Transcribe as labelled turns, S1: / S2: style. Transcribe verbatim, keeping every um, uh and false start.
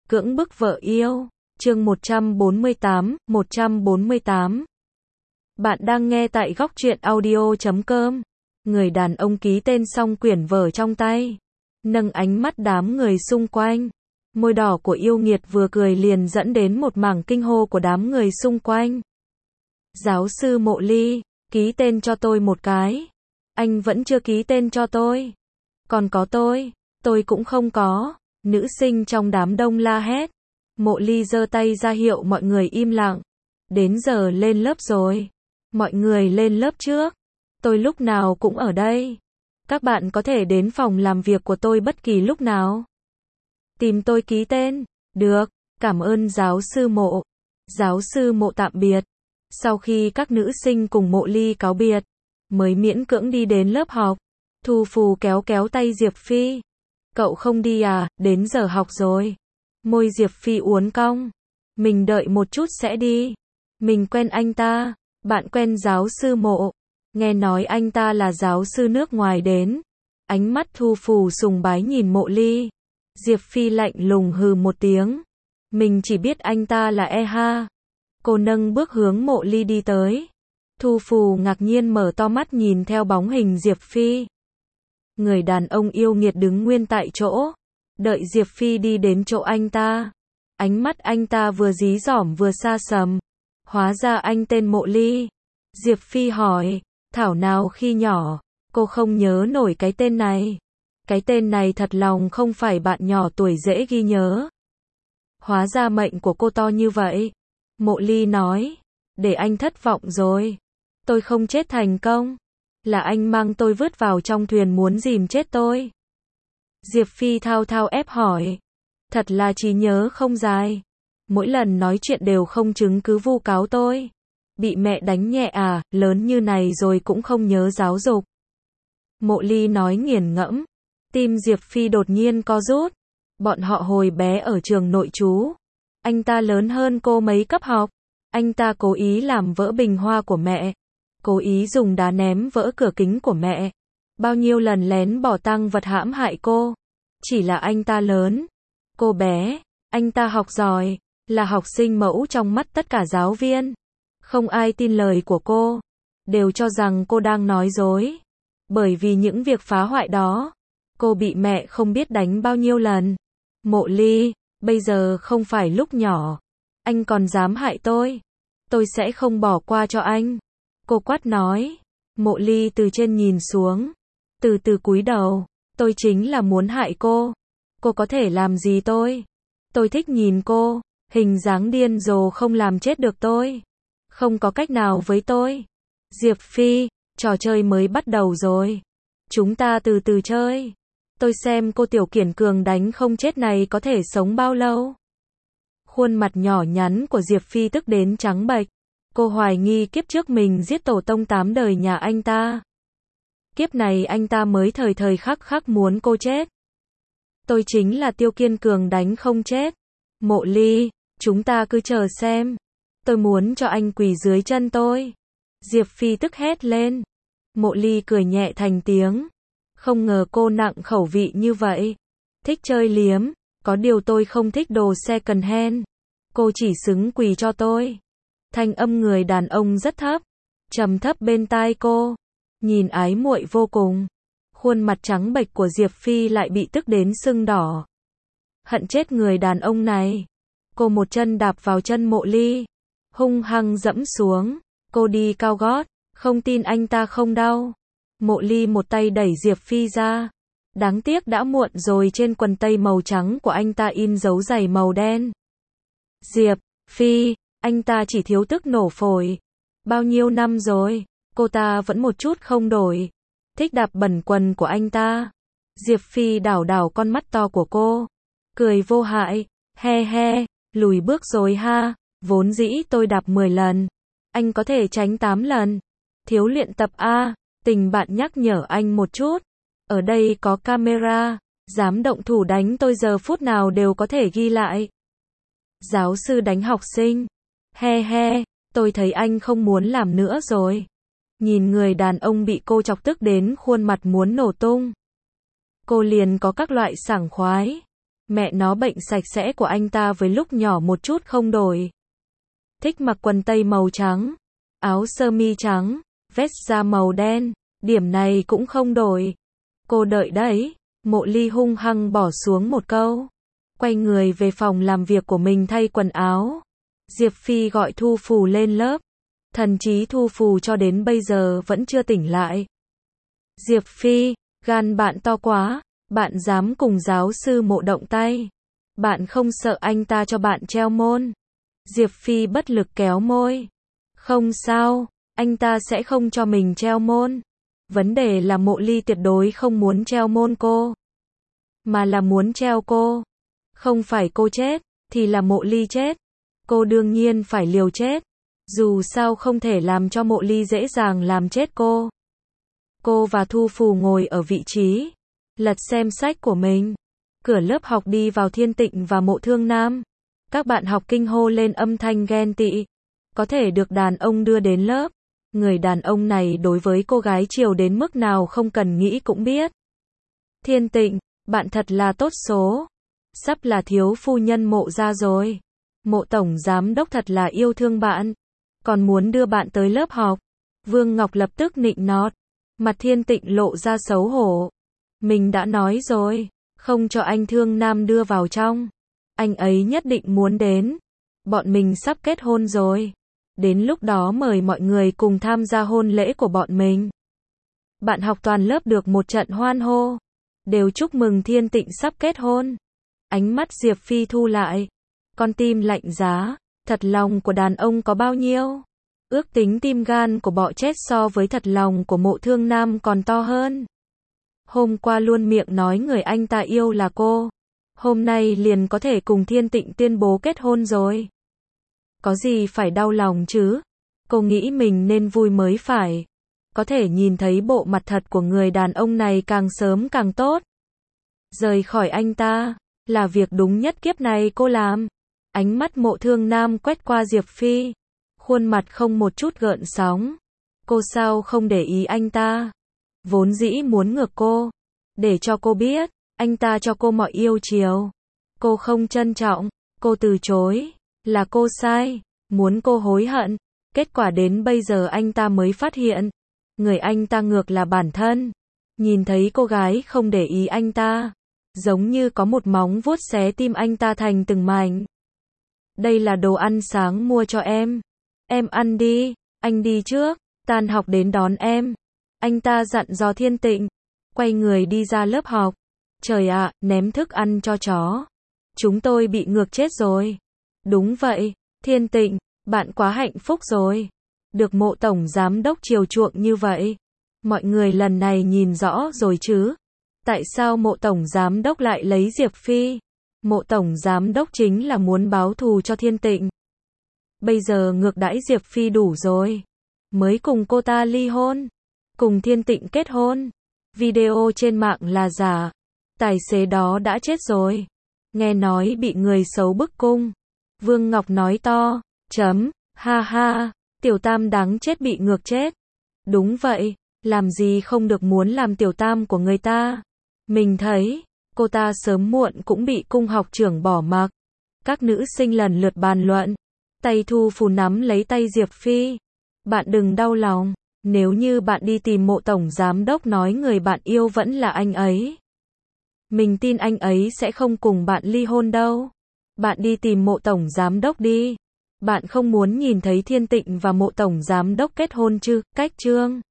S1: Cưỡng bức vợ yêu, chương một trăm bốn mươi tám, một trăm bốn mươi tám. Bạn đang nghe tại góc truyện audio chấm com. Người đàn ông ký tên xong quyển vở trong tay, nâng ánh mắt đám người xung quanh. Môi đỏ của yêu nghiệt vừa cười liền dẫn đến một mảng kinh hô của đám người xung quanh. Giáo sư Mộ Ly, ký tên cho tôi một cái. Anh vẫn chưa ký tên cho tôi. Còn có tôi, tôi cũng không có. Nữ sinh trong đám đông la hét. Mộ Ly giơ tay ra hiệu mọi người im lặng. Đến giờ lên lớp rồi. Mọi người lên lớp trước. Tôi lúc nào cũng ở đây. Các bạn có thể đến phòng làm việc của tôi bất kỳ lúc nào. Tìm tôi ký tên. Được, cảm ơn giáo sư Mộ. Giáo sư Mộ tạm biệt. Sau khi các nữ sinh cùng Mộ Ly cáo biệt, mới miễn cưỡng đi đến lớp học. Thu Phù kéo kéo tay Diệp Phi. Cậu không đi à, đến giờ học rồi. Môi Diệp Phi uốn cong. Mình đợi một chút sẽ đi. Mình quen anh ta. Bạn quen giáo sư Mộ. Nghe nói anh ta là giáo sư nước ngoài đến. Ánh mắt Thu Phù sùng bái nhìn Mộ Ly. Diệp Phi lạnh lùng hừ một tiếng. Mình chỉ biết anh ta là E ha. Cô nâng bước hướng Mộ Ly đi tới. Thu Phù ngạc nhiên mở to mắt nhìn theo bóng hình Diệp Phi. Người đàn ông yêu nghiệt đứng nguyên tại chỗ, đợi Diệp Phi đi đến chỗ anh ta. Ánh mắt anh ta vừa dí dỏm vừa xa sầm. Hóa ra anh tên Mộ Ly. Diệp Phi hỏi, thảo nào khi nhỏ, cô không nhớ nổi cái tên này. Cái tên này thật lòng không phải bạn nhỏ tuổi dễ ghi nhớ. Hóa ra mệnh của cô to như vậy. Mộ Ly nói, để anh thất vọng rồi. Tôi không chết thành công. Là anh mang tôi vứt vào trong thuyền muốn dìm chết tôi. Diệp Phi thao thao ép hỏi. Thật là trí nhớ không dài. Mỗi lần nói chuyện đều không chứng cứ vu cáo tôi. Bị mẹ đánh nhẹ à, lớn như này rồi cũng không nhớ giáo dục. Mộ Ly nói nghiền ngẫm. Tim Diệp Phi đột nhiên co rút. Bọn họ hồi bé ở trường nội trú. Anh ta lớn hơn cô mấy cấp học. Anh ta cố ý làm vỡ bình hoa của mẹ. Cố ý dùng đá ném vỡ cửa kính của mẹ. Bao nhiêu lần lén bỏ tang vật hãm hại cô. Chỉ là anh ta lớn. Cô bé. Anh ta học giỏi. Là học sinh mẫu trong mắt tất cả giáo viên. Không ai tin lời của cô. Đều cho rằng cô đang nói dối. Bởi vì những việc phá hoại đó, cô bị mẹ không biết đánh bao nhiêu lần. Mộ Ly, bây giờ không phải lúc nhỏ. Anh còn dám hại tôi. Tôi sẽ không bỏ qua cho anh. Cô quát nói. Mộ Ly từ trên nhìn xuống. Từ từ cúi đầu. Tôi chính là muốn hại cô. Cô có thể làm gì tôi? Tôi thích nhìn cô. Hình dáng điên rồ không làm chết được tôi. Không có cách nào với tôi. Diệp Phi, trò chơi mới bắt đầu rồi. Chúng ta từ từ chơi. Tôi xem cô tiểu kiển cường đánh không chết này có thể sống bao lâu. Khuôn mặt nhỏ nhắn của Diệp Phi tức đến trắng bệch. Cô hoài nghi kiếp trước mình giết tổ tông tám đời nhà anh ta. Kiếp này anh ta mới thời thời khắc khắc muốn cô chết. Tôi chính là tiêu kiên cường đánh không chết. Mộ Ly, chúng ta cứ chờ xem. Tôi muốn cho anh quỳ dưới chân tôi. Diệp Phi tức hét lên. Mộ Ly cười nhẹ thành tiếng. Không ngờ cô nặng khẩu vị như vậy. Thích chơi liếm. Có điều tôi không thích đồ second hand. Cô chỉ xứng quỳ cho tôi. Thanh âm người đàn ông rất thấp, trầm thấp bên tai cô, nhìn ái muội vô cùng. Khuôn mặt trắng bệch của Diệp Phi lại bị tức đến sưng đỏ. Hận chết người đàn ông này. Cô một chân đạp vào chân Mộ Ly, hung hăng dẫm xuống. Cô đi cao gót, không tin anh ta không đau. Mộ Ly một tay đẩy Diệp Phi ra. Đáng tiếc đã muộn rồi, trên quần tây màu trắng của anh ta in dấu giày màu đen. Diệp Phi, anh ta chỉ thiếu tức nổ phổi. Bao nhiêu năm rồi, cô ta vẫn một chút không đổi. Thích đạp bẩn quần của anh ta. Diệp Phi đảo đảo con mắt to của cô. Cười vô hại. He he, lùi bước rồi ha. Vốn dĩ tôi đạp mười lần. Anh có thể tránh tám lần. Thiếu luyện tập a. Tình bạn nhắc nhở anh một chút. Ở đây có camera. Dám động thủ đánh tôi giờ phút nào đều có thể ghi lại. Giáo sư đánh học sinh. He he, tôi thấy anh không muốn làm nữa rồi. Nhìn người đàn ông bị cô chọc tức đến khuôn mặt muốn nổ tung. Cô liền có các loại sảng khoái. Mẹ nó bệnh sạch sẽ của anh ta với lúc nhỏ một chút không đổi. Thích mặc quần tây màu trắng, áo sơ mi trắng, vest da màu đen, điểm này cũng không đổi. Cô đợi đấy. Mộ Ly hung hăng bỏ xuống một câu. Quay người về phòng làm việc của mình thay quần áo. Diệp Phi gọi Thu Phù lên lớp. Thần trí Thu Phù cho đến bây giờ vẫn chưa tỉnh lại. Diệp Phi, gan bạn to quá, bạn dám cùng giáo sư Mộ động tay. Bạn không sợ anh ta cho bạn treo môn. Diệp Phi bất lực kéo môi. Không sao, anh ta sẽ không cho mình treo môn. Vấn đề là Mộ Ly tuyệt đối không muốn treo môn cô, mà là muốn treo cô. Không phải cô chết, thì là Mộ Ly chết. Cô đương nhiên phải liều chết. Dù sao không thể làm cho Mộ Ly dễ dàng làm chết cô. Cô và Thu Phù ngồi ở vị trí, lật xem sách của mình. Cửa lớp học đi vào Thiên Tịnh và Mộ Thương Nam. Các bạn học kinh hô lên âm thanh ghen tị. Có thể được đàn ông đưa đến lớp. Người đàn ông này đối với cô gái chiều đến mức nào không cần nghĩ cũng biết. Thiên Tịnh, bạn thật là tốt số. Sắp là thiếu phu nhân Mộ ra rồi. Mộ tổng giám đốc thật là yêu thương bạn. Còn muốn đưa bạn tới lớp học. Vương Ngọc lập tức nịnh nọt. Mặt Thiên Tịnh lộ ra xấu hổ. Mình đã nói rồi, không cho anh Thương Nam đưa vào trong. Anh ấy nhất định muốn đến. Bọn mình sắp kết hôn rồi. Đến lúc đó mời mọi người cùng tham gia hôn lễ của bọn mình. Bạn học toàn lớp được một trận hoan hô. Đều chúc mừng Thiên Tịnh sắp kết hôn. Ánh mắt Diệp Phi thu lại. Con tim lạnh giá. Thật lòng của đàn ông có bao nhiêu? Ước tính tim gan của bọ chết so với thật lòng của Mộ Thương Nam còn to hơn. Hôm qua luôn miệng nói người anh ta yêu là cô. Hôm nay liền có thể cùng Thiên Tịnh tuyên bố kết hôn rồi. Có gì phải đau lòng chứ? Cô nghĩ mình nên vui mới phải. Có thể nhìn thấy bộ mặt thật của người đàn ông này càng sớm càng tốt. Rời khỏi anh ta, là việc đúng nhất kiếp này cô làm. Ánh mắt Mộ Thương Nam quét qua Diệp Phi. Khuôn mặt không một chút gợn sóng. Cô sao không để ý anh ta? Vốn dĩ muốn ngược cô. Để cho cô biết, anh ta cho cô mọi yêu chiều. Cô không trân trọng, cô từ chối. Là cô sai, muốn cô hối hận. Kết quả đến bây giờ anh ta mới phát hiện. Người anh ta ngược là bản thân. Nhìn thấy cô gái không để ý anh ta. Giống như có một móng vuốt xé tim anh ta thành từng mảnh. Đây là đồ ăn sáng mua cho em. Em ăn đi, anh đi trước, tan học đến đón em. Anh ta dặn dò Thiên Tịnh. Quay người đi ra lớp học. Trời ạ, ném thức ăn cho chó. Chúng tôi bị ngược chết rồi. Đúng vậy, Thiên Tịnh, bạn quá hạnh phúc rồi. Được Mộ tổng giám đốc chiều chuộng như vậy. Mọi người lần này nhìn rõ rồi chứ. Tại sao Mộ tổng giám đốc lại lấy Diệp Phi? Mộ tổng giám đốc chính là muốn báo thù cho Thiên Tịnh. Bây giờ ngược đãi Diệp Phi đủ rồi. Mới cùng cô ta ly hôn. Cùng Thiên Tịnh kết hôn. Video trên mạng là giả. Tài xế đó đã chết rồi. Nghe nói bị người xấu bức cung. Vương Ngọc nói to. Chấm. Ha ha. Tiểu Tam đáng chết bị ngược chết. Đúng vậy. Làm gì không được muốn làm Tiểu Tam của người ta. Mình thấy. Cô ta sớm muộn cũng bị cung học trưởng bỏ mặc. Các nữ sinh lần lượt bàn luận. Tay Thu Phù nắm lấy tay Diệp Phi. Bạn đừng đau lòng. Nếu như bạn đi tìm Mộ tổng giám đốc nói người bạn yêu vẫn là anh ấy. Mình tin anh ấy sẽ không cùng bạn ly hôn đâu. Bạn đi tìm Mộ tổng giám đốc đi. Bạn không muốn nhìn thấy Thiên Tịnh và Mộ tổng giám đốc kết hôn chứ? Cách chương